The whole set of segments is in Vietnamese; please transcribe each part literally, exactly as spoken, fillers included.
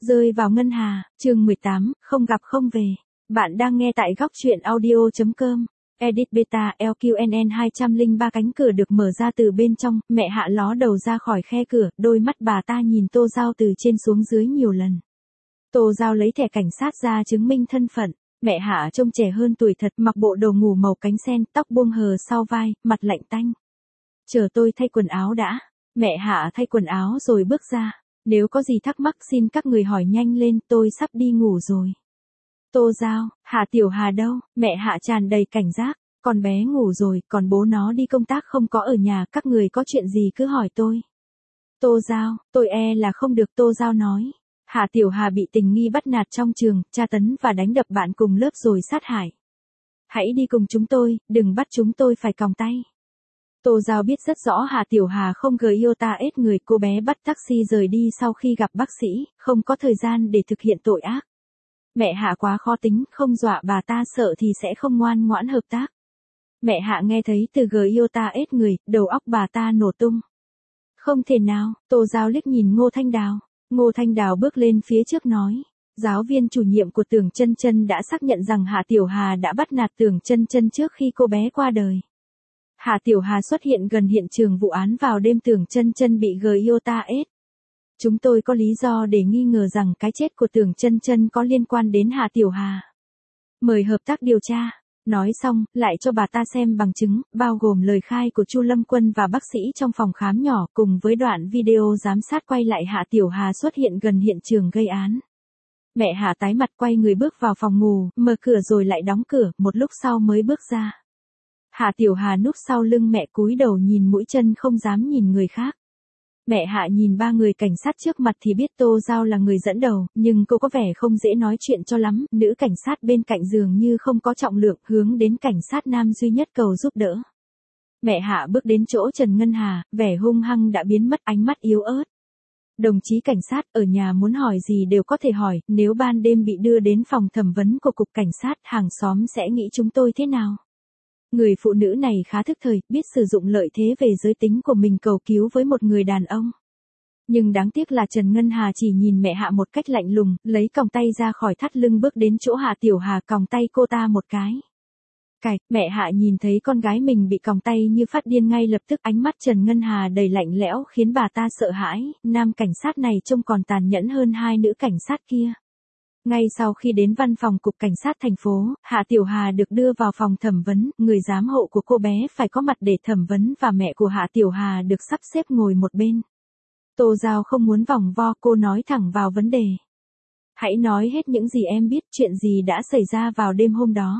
Rơi vào ngân hà, chương mười tám, không gặp không về. Bạn đang nghe tại góc truyện audio chấm com. Edit beta L Q N N hai không ba cánh cửa được mở ra từ bên trong, mẹ Hạ ló đầu ra khỏi khe cửa, đôi mắt bà ta nhìn Tô Giao từ trên xuống dưới nhiều lần. Tô Giao lấy thẻ cảnh sát ra chứng minh thân phận. Mẹ Hạ trông trẻ hơn tuổi thật, mặc bộ đồ ngủ màu cánh sen, tóc buông hờ sau vai, mặt lạnh tanh. Chờ tôi thay quần áo đã. Mẹ Hạ thay quần áo rồi bước ra. Nếu có gì thắc mắc xin các người hỏi nhanh lên, tôi sắp đi ngủ rồi. Tô Giao, Hạ Tiểu Hà đâu? Mẹ Hạ tràn đầy cảnh giác. Con bé ngủ rồi, còn bố nó đi công tác không có ở nhà, các người có chuyện gì cứ hỏi tôi. Tô Giao, tôi e là không được. Tô Giao nói. Hạ Tiểu Hà bị tình nghi bắt nạt trong trường, tra tấn và đánh đập bạn cùng lớp rồi sát hại. Hãy đi cùng chúng tôi, đừng bắt chúng tôi phải còng tay. Tô Giao biết rất rõ Hạ Tiểu Hà không gờ yêu ta ết người, cô bé bắt taxi rời đi sau khi gặp bác sĩ, không có thời gian để thực hiện tội ác. Mẹ Hạ quá khó tính, không dọa bà ta sợ thì sẽ không ngoan ngoãn hợp tác. Mẹ Hạ nghe thấy từ gờ yêu ta ết người, đầu óc bà ta nổ tung. Không thể nào. Tô Giao liếc nhìn Ngô Thanh Đào. Ngô Thanh Đào bước lên phía trước nói. Giáo viên chủ nhiệm của Tưởng Chân Chân đã xác nhận rằng Hạ Tiểu Hà đã bắt nạt Tưởng Chân Chân trước khi cô bé qua đời. Hạ Tiểu Hà xuất hiện gần hiện trường vụ án vào đêm Tưởng Chân Chân bị gờ yêu ta ết. Chúng tôi có lý do để nghi ngờ rằng cái chết của Tưởng Chân Chân có liên quan đến Hạ Tiểu Hà. Mời hợp tác điều tra. Nói xong, lại cho bà ta xem bằng chứng, bao gồm lời khai của Chu Lâm Quân và bác sĩ trong phòng khám nhỏ, cùng với đoạn video giám sát quay lại Hạ Tiểu Hà xuất hiện gần hiện trường gây án. Mẹ Hạ tái mặt quay người bước vào phòng ngủ, mở cửa rồi lại đóng cửa, một lúc sau mới bước ra. Hạ Tiểu Hà núp sau lưng mẹ cúi đầu nhìn mũi chân không dám nhìn người khác. Mẹ Hạ nhìn ba người cảnh sát trước mặt thì biết Tô Giao là người dẫn đầu, nhưng cô có vẻ không dễ nói chuyện cho lắm, nữ cảnh sát bên cạnh dường như không có trọng lượng, hướng đến cảnh sát nam duy nhất cầu giúp đỡ. Mẹ Hạ bước đến chỗ Trần Ngân Hà, vẻ hung hăng đã biến mất, ánh mắt yếu ớt. Đồng chí cảnh sát, ở nhà muốn hỏi gì đều có thể hỏi, nếu ban đêm bị đưa đến phòng thẩm vấn của cục cảnh sát, hàng xóm sẽ nghĩ chúng tôi thế nào? Người phụ nữ này khá thức thời, biết sử dụng lợi thế về giới tính của mình cầu cứu với một người đàn ông. Nhưng đáng tiếc là Trần Ngân Hà chỉ nhìn mẹ Hạ một cách lạnh lùng, lấy còng tay ra khỏi thắt lưng bước đến chỗ Hạ Tiểu Hà còng tay cô ta một cái. Cạch, mẹ Hạ nhìn thấy con gái mình bị còng tay như phát điên ngay lập tức, ánh mắt Trần Ngân Hà đầy lạnh lẽo khiến bà ta sợ hãi, nam cảnh sát này trông còn tàn nhẫn hơn hai nữ cảnh sát kia. Ngay sau khi đến văn phòng cục cảnh sát thành phố, Hạ Tiểu Hà được đưa vào phòng thẩm vấn, người giám hộ của cô bé phải có mặt để thẩm vấn và mẹ của Hạ Tiểu Hà được sắp xếp ngồi một bên. Tô Giao không muốn vòng vo, cô nói thẳng vào vấn đề. Hãy nói hết những gì em biết, chuyện gì đã xảy ra vào đêm hôm đó.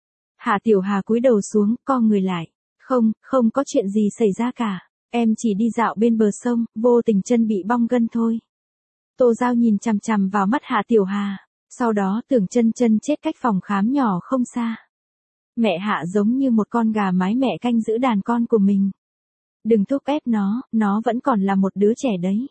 Hạ Tiểu Hà cúi đầu xuống, co người lại. Không, không có chuyện gì xảy ra cả. Em chỉ đi dạo bên bờ sông, vô tình chân bị bong gân thôi. Tô Giao nhìn chằm chằm vào mắt Hạ Tiểu Hà. Sau đó Tưởng Chân Chân chết cách phòng khám nhỏ không xa. Mẹ Hạ giống như một con gà mái mẹ canh giữ đàn con của mình. Đừng thúc ép nó, nó vẫn còn là một đứa trẻ đấy.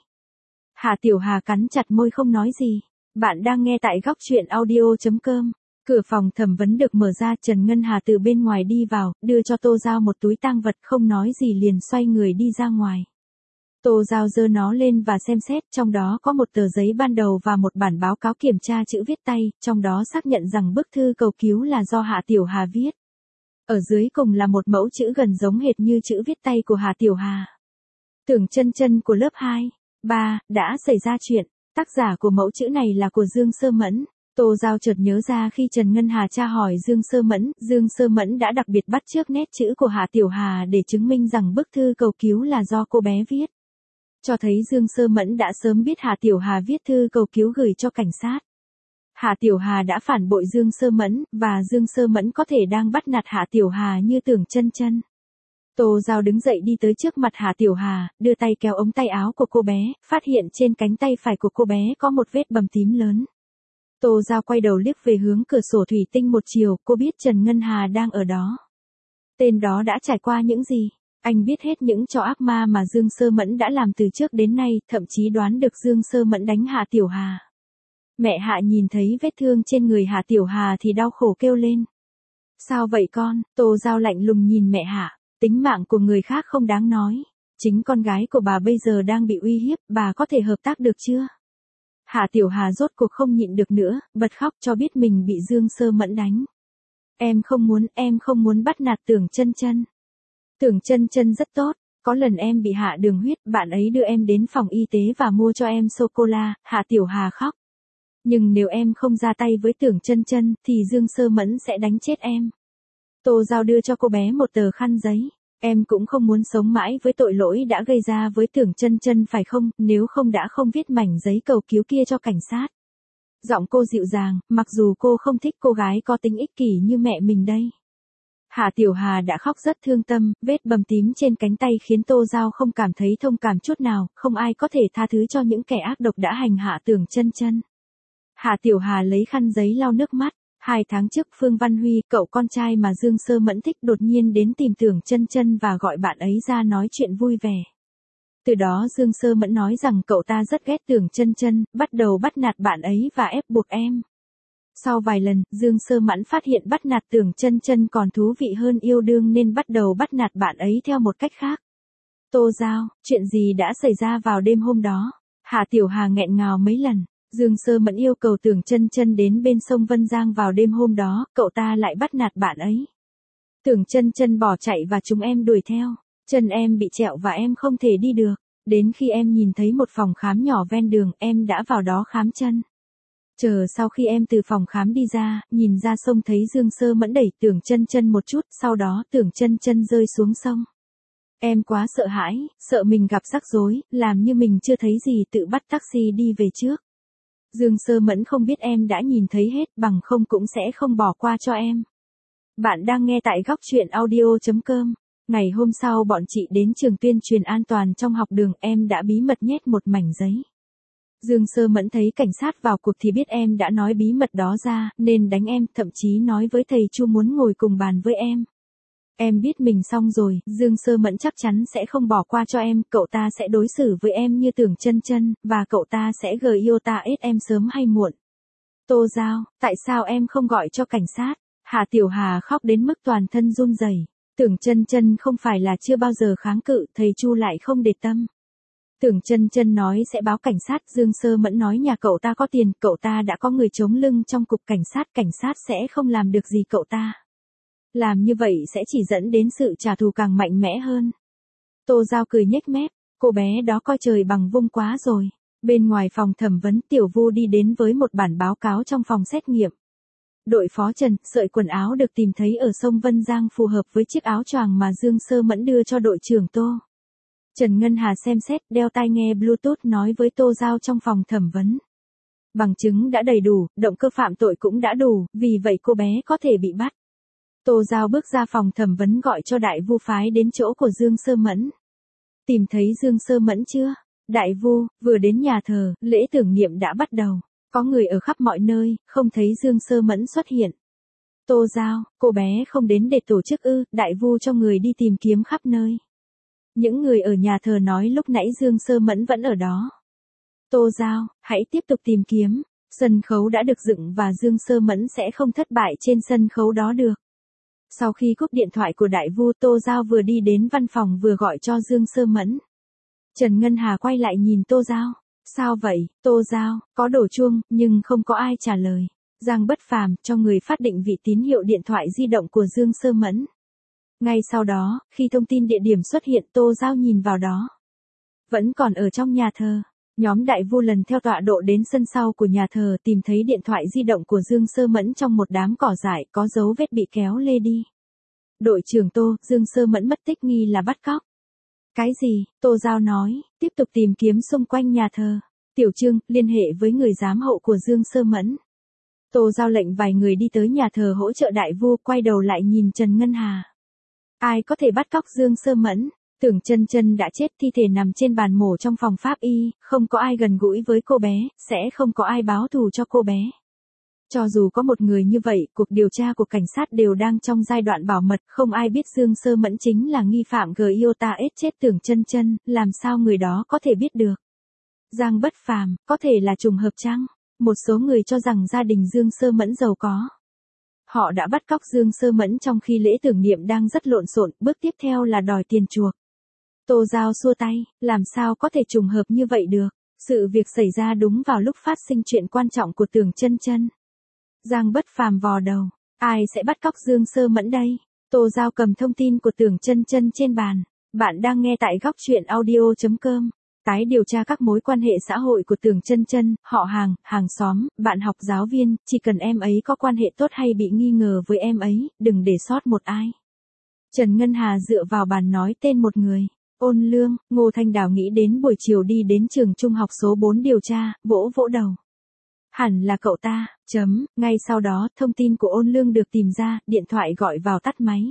Hạ Tiểu Hà cắn chặt môi không nói gì. Bạn đang nghe tại góc truyện audio chấm com. Cửa phòng thẩm vấn được mở ra, Trần Ngân Hà từ bên ngoài đi vào, đưa cho Tô Giao một túi tang vật, không nói gì liền xoay người đi ra ngoài. Tô Giao giơ nó lên và xem xét, trong đó có một tờ giấy ban đầu và một bản báo cáo kiểm tra chữ viết tay, trong đó xác nhận rằng bức thư cầu cứu là do Hạ Tiểu Hà viết. Ở dưới cùng là một mẫu chữ gần giống hệt như chữ viết tay của Hạ Tiểu Hà. Tưởng Chân Chân của lớp hai, ba, đã xảy ra chuyện, tác giả của mẫu chữ này là của Dương Sơ Mẫn. Tô Giao chợt nhớ ra khi Trần Ngân Hà tra hỏi Dương Sơ Mẫn, Dương Sơ Mẫn đã đặc biệt bắt chước nét chữ của Hạ Tiểu Hà để chứng minh rằng bức thư cầu cứu là do cô bé viết. Cho thấy Dương Sơ Mẫn đã sớm biết Hạ Tiểu Hà viết thư cầu cứu gửi cho cảnh sát. Hạ Tiểu Hà đã phản bội Dương Sơ Mẫn, và Dương Sơ Mẫn có thể đang bắt nạt Hạ Tiểu Hà như Tưởng Chân Chân. Tô Giao đứng dậy đi tới trước mặt Hạ Tiểu Hà, đưa tay kéo ống tay áo của cô bé, phát hiện trên cánh tay phải của cô bé có một vết bầm tím lớn. Tô Giao quay đầu liếc về hướng cửa sổ thủy tinh một chiều, cô biết Trần Ngân Hà đang ở đó. Tên đó đã trải qua những gì? Anh biết hết những trò ác ma mà Dương Sơ Mẫn đã làm từ trước đến nay, thậm chí đoán được Dương Sơ Mẫn đánh Hạ Tiểu Hà. Mẹ Hạ nhìn thấy vết thương trên người Hạ Tiểu Hà thì đau khổ kêu lên. Sao vậy con? Tô Giao lạnh lùng nhìn mẹ Hạ. Tính mạng của người khác không đáng nói. Chính con gái của bà bây giờ đang bị uy hiếp, bà có thể hợp tác được chưa? Hạ Tiểu Hà rốt cuộc không nhịn được nữa, bật khóc cho biết mình bị Dương Sơ Mẫn đánh. Em không muốn, em không muốn bắt nạt Tưởng Chân Chân. Tưởng Chân Chân rất tốt, có lần em bị hạ đường huyết, bạn ấy đưa em đến phòng y tế và mua cho em sô-cô-la, Hạ Tiểu Hà khóc. Nhưng nếu em không ra tay với Tưởng Chân Chân, thì Dương Sơ Mẫn sẽ đánh chết em. Tô Giao đưa cho cô bé một tờ khăn giấy. Em cũng không muốn sống mãi với tội lỗi đã gây ra với Tưởng Chân Chân phải không, nếu không đã không viết mảnh giấy cầu cứu kia cho cảnh sát. Giọng cô dịu dàng, mặc dù cô không thích cô gái có tính ích kỷ như mẹ mình đây. Hạ Tiểu Hà đã khóc rất thương tâm, vết bầm tím trên cánh tay khiến Tô Giao không cảm thấy thông cảm chút nào, không ai có thể tha thứ cho những kẻ ác độc đã hành hạ Tưởng Chân Chân. Hạ Tiểu Hà lấy khăn giấy lau nước mắt. Hai tháng trước Phương Văn Huy, cậu con trai mà Dương Sơ Mẫn thích đột nhiên đến tìm Tưởng Chân Chân và gọi bạn ấy ra nói chuyện vui vẻ. Từ đó Dương Sơ Mẫn nói rằng cậu ta rất ghét Tưởng Chân Chân, bắt đầu bắt nạt bạn ấy và ép buộc em. Sau vài lần, Dương Sơ Mẫn phát hiện bắt nạt Tưởng Chân Chân còn thú vị hơn yêu đương nên bắt đầu bắt nạt bạn ấy theo một cách khác. Tô Giao, chuyện gì đã xảy ra vào đêm hôm đó? Hạ Tiểu Hà nghẹn ngào mấy lần. Dương Sơ Mẫn yêu cầu Tưởng Chân Chân đến bên sông Vân Giang vào đêm hôm đó, cậu ta lại bắt nạt bạn ấy. Tưởng Chân Chân bỏ chạy và chúng em đuổi theo. Chân em bị trẹo và em không thể đi được. Đến khi em nhìn thấy một phòng khám nhỏ ven đường, em đã vào đó khám chân. Chờ sau khi em từ phòng khám đi ra, nhìn ra sông thấy Dương Sơ Mẫn đẩy Tưởng Chân Chân một chút, sau đó Tưởng Chân Chân rơi xuống sông. Em quá sợ hãi, sợ mình gặp rắc rối, làm như mình chưa thấy gì tự bắt taxi đi về trước. Dương Sơ Mẫn không biết em đã nhìn thấy hết, bằng không cũng sẽ không bỏ qua cho em. Bạn đang nghe tại góc truyện audio chấm com. Ngày hôm sau bọn chị đến trường tuyên truyền an toàn trong học đường, em đã bí mật nhét một mảnh giấy. Dương Sơ Mẫn thấy cảnh sát vào cuộc thì biết em đã nói bí mật đó ra, nên đánh em, thậm chí nói với thầy Chu muốn ngồi cùng bàn với em. Em biết mình xong rồi, Dương Sơ Mẫn chắc chắn sẽ không bỏ qua cho em, cậu ta sẽ đối xử với em như Tưởng Chân Chân, và cậu ta sẽ gờ yêu ta ết em sớm hay muộn. Tô Giao, tại sao em không gọi cho cảnh sát? Hạ Tiểu Hà khóc đến mức toàn thân run rẩy. Tưởng Chân Chân không phải là chưa bao giờ kháng cự, thầy Chu lại không để tâm. Tưởng Chân Chân nói sẽ báo cảnh sát, Dương Sơ Mẫn nói nhà cậu ta có tiền, cậu ta đã có người chống lưng trong cục cảnh sát, cảnh sát sẽ không làm được gì cậu ta. Làm như vậy sẽ chỉ dẫn đến sự trả thù càng mạnh mẽ hơn. Tô Giao cười nhếch mép, cô bé đó coi trời bằng vung quá rồi. Bên ngoài phòng thẩm vấn, Tiểu Vu đi đến với một bản báo cáo trong phòng xét nghiệm. Đội phó Trần, sợi quần áo được tìm thấy ở sông Vân Giang phù hợp với chiếc áo choàng mà Dương Sơ Mẫn đưa cho đội trưởng Tô. Trần Ngân Hà xem xét, đeo tai nghe Bluetooth nói với Tô Giao trong phòng thẩm vấn. Bằng chứng đã đầy đủ, động cơ phạm tội cũng đã đủ, vì vậy cô bé có thể bị bắt. Tô Giao bước ra phòng thẩm vấn gọi cho Đại Vu phái đến chỗ của Dương Sơ Mẫn. Tìm thấy Dương Sơ Mẫn chưa? Đại Vu, vừa đến nhà thờ, lễ tưởng niệm đã bắt đầu. Có người ở khắp mọi nơi, không thấy Dương Sơ Mẫn xuất hiện. Tô Giao, cô bé không đến để tổ chức ư? Đại Vu cho người đi tìm kiếm khắp nơi. Những người ở nhà thờ nói lúc nãy Dương Sơ Mẫn vẫn ở đó. Tô Giao, hãy tiếp tục tìm kiếm. Sân khấu đã được dựng và Dương Sơ Mẫn sẽ không thất bại trên sân khấu đó được. Sau khi cúp điện thoại của Đại Vu, Tô Giao vừa đi đến văn phòng vừa gọi cho Dương Sơ Mẫn. Trần Ngân Hà quay lại nhìn Tô Giao. Sao vậy, Tô Giao, có đổ chuông, nhưng không có ai trả lời. Giang Bất Phàm cho người phát định vị tín hiệu điện thoại di động của Dương Sơ Mẫn. Ngay sau đó, khi thông tin địa điểm xuất hiện, Tô Giao nhìn vào đó. Vẫn còn ở trong nhà thờ. Nhóm Đại Vu lần theo tọa độ đến sân sau của nhà thờ, tìm thấy điện thoại di động của Dương Sơ Mẫn trong một đám cỏ dại, có dấu vết bị kéo lê đi. Đội trưởng Tô, Dương Sơ Mẫn mất tích nghi là bắt cóc. Cái gì? Tô Giao nói, tiếp tục tìm kiếm xung quanh nhà thờ. Tiểu Trương, liên hệ với người giám hộ của Dương Sơ Mẫn. Tô Giao lệnh vài người đi tới nhà thờ hỗ trợ Đại Vu, quay đầu lại nhìn Trần Ngân Hà. Ai có thể bắt cóc Dương Sơ Mẫn? Tưởng Chân Chân đã chết, thi thể nằm trên bàn mổ trong phòng pháp y, không có ai gần gũi với cô bé, sẽ không có ai báo thù cho cô bé. Cho dù có một người như vậy, cuộc điều tra của cảnh sát đều đang trong giai đoạn bảo mật, không ai biết Dương Sơ Mẫn chính là nghi phạm G I O T A S chết Tưởng Chân Chân, làm sao người đó có thể biết được. Giang Bất Phàm, có thể là trùng hợp chăng? Một số người cho rằng gia đình Dương Sơ Mẫn giàu có. Họ đã bắt cóc Dương Sơ Mẫn trong khi lễ tưởng niệm đang rất lộn xộn, bước tiếp theo là đòi tiền chuộc. Tô Giao xua tay, làm sao có thể trùng hợp như vậy được. Sự việc xảy ra đúng vào lúc phát sinh chuyện quan trọng của Tưởng Chân Chân. Giang Bất Phàm vò đầu, ai sẽ bắt cóc Dương Sơ Mẫn đây? Tô Giao cầm thông tin của Tưởng Chân Chân trên bàn. Bạn đang nghe tại góc truyện audio chấm com. Tái điều tra các mối quan hệ xã hội của Tưởng Chân Chân, họ hàng, hàng xóm, bạn học, giáo viên, chỉ cần em ấy có quan hệ tốt hay bị nghi ngờ với em ấy, đừng để sót một ai. Trần Ngân Hà dựa vào bàn nói tên một người. Ôn Lương. Ngô Thanh Đào nghĩ đến buổi chiều đi đến trường trung học số bốn điều tra, vỗ vỗ đầu. Hẳn là cậu ta, chấm, ngay sau đó, thông tin của Ôn Lương được tìm ra, điện thoại gọi vào tắt máy.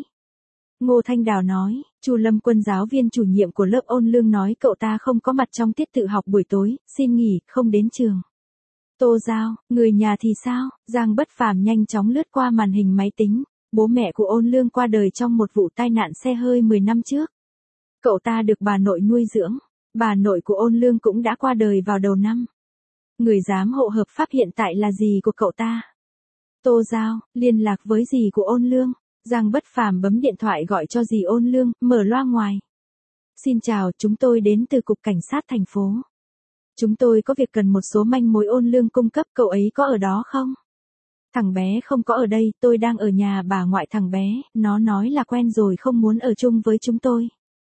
Ngô Thanh Đào nói, Chu Lâm Quân giáo viên chủ nhiệm của lớp Ôn Lương nói cậu ta không có mặt trong tiết tự học buổi tối, xin nghỉ, không đến trường. Tô Giao, người nhà thì sao? Giang Bất Phàm nhanh chóng lướt qua màn hình máy tính. Bố mẹ của Ôn Lương qua đời trong một vụ tai nạn xe hơi mười năm trước. Cậu ta được bà nội nuôi dưỡng. Bà nội của Ôn Lương cũng đã qua đời vào đầu năm. Người giám hộ hợp pháp hiện tại là dì của cậu ta. Tô Giao, liên lạc với dì của Ôn Lương. Giang Bất Phàm bấm điện thoại gọi cho dì Ôn Lương, mở loa ngoài. Xin chào, chúng tôi đến từ Cục Cảnh sát thành phố. Chúng tôi có việc cần một số manh mối Ôn Lương cung cấp, cậu ấy có ở đó không? Thằng bé không có ở đây, tôi đang ở nhà bà ngoại thằng bé, nó nói là quen rồi không muốn ở chung với chúng tôi.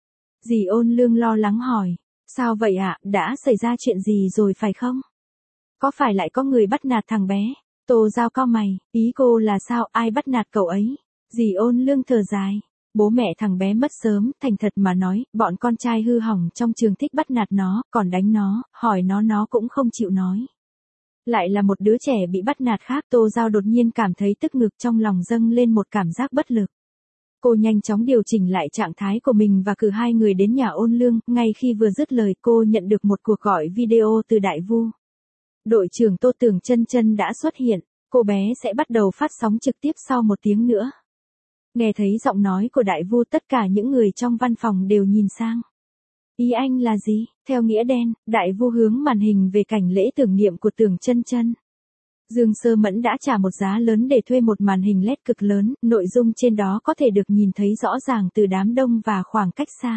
Dì Ôn Lương lo lắng hỏi, sao vậy ạ, đã xảy ra chuyện gì rồi phải không? Có phải lại có người bắt nạt thằng bé? Tô Giao cau mày, ý cô là sao, ai bắt nạt cậu ấy? Dì Ôn Lương thở dài, bố mẹ thằng bé mất sớm, thành thật mà nói, bọn con trai hư hỏng trong trường thích bắt nạt nó, còn đánh nó, hỏi nó nó cũng không chịu nói. Lại là một đứa trẻ bị bắt nạt khác. Tô Giao đột nhiên cảm thấy tức ngực, trong lòng dâng lên một cảm giác bất lực. Cô nhanh chóng điều chỉnh lại trạng thái của mình và cử hai người đến nhà Ôn Lương. Ngay khi vừa dứt lời cô nhận được một cuộc gọi video từ Đại Vu. Đội trưởng Tô Tưởng Chân Chân đã xuất hiện, cô bé sẽ bắt đầu phát sóng trực tiếp sau một tiếng nữa. Nghe thấy giọng nói của Đại Vu, tất cả những người trong văn phòng đều nhìn sang. Ý anh là gì? Theo nghĩa đen, Đại Vu hướng màn hình về cảnh lễ tưởng niệm của Tưởng Chân Chân. Dương Sơ Mẫn đã trả một giá lớn để thuê một màn hình led cực lớn, nội dung trên đó có thể được nhìn thấy rõ ràng từ đám đông và khoảng cách xa.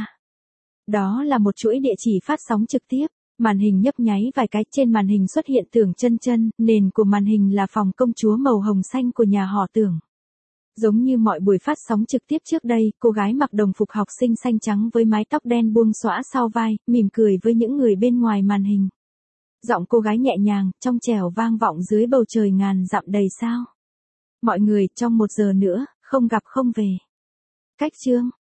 Đó là một chuỗi địa chỉ phát sóng trực tiếp. Màn hình nhấp nháy vài cái, trên màn hình xuất hiện Tưởng Chân Chân, nền của màn hình là phòng công chúa màu hồng xanh của nhà họ Tưởng. Giống như mọi buổi phát sóng trực tiếp trước đây, cô gái mặc đồng phục học sinh xanh trắng với mái tóc đen buông xõa sau vai, mỉm cười với những người bên ngoài màn hình. Giọng cô gái nhẹ nhàng, trong trẻo vang vọng dưới bầu trời ngàn dặm đầy sao. Mọi người, trong một giờ nữa, không gặp không về. Cách chương.